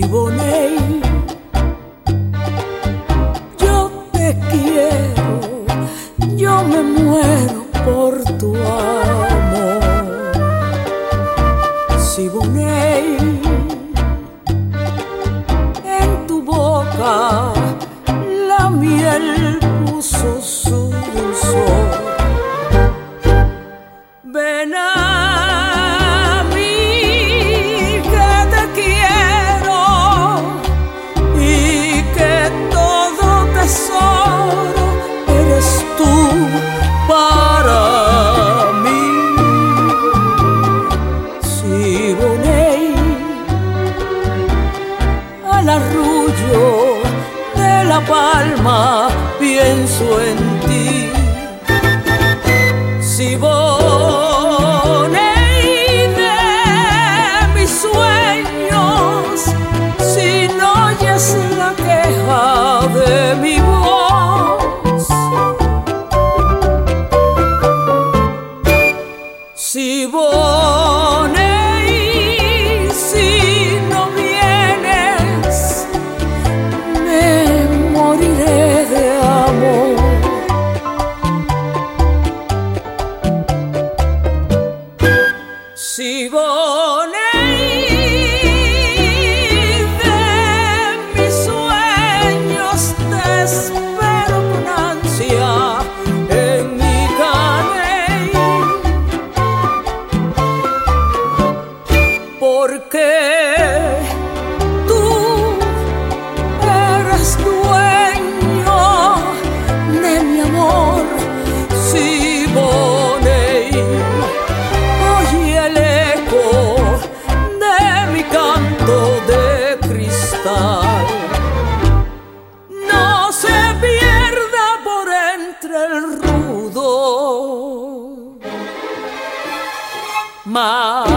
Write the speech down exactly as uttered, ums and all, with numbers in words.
Siboney, yo te quiero, yo me muero por tu amor. Siboney, en tu boca la miel puso su dulzor. Ven a mí que te quiero y que todo tesoro eres tú para mí. Siboney, al arrullo de la palma pienso en ti. Siboney, de mis sueños, si no oyes la queja de mi voz. Siboney, si no vienes, me moriré de amor. Siboney, de mis sueños te espero con ansia en mi caney, porque tú eres dueño de mi amor. Siboney, oye el eco de mi canto de cristal, no se pierda por entre el rudo mar.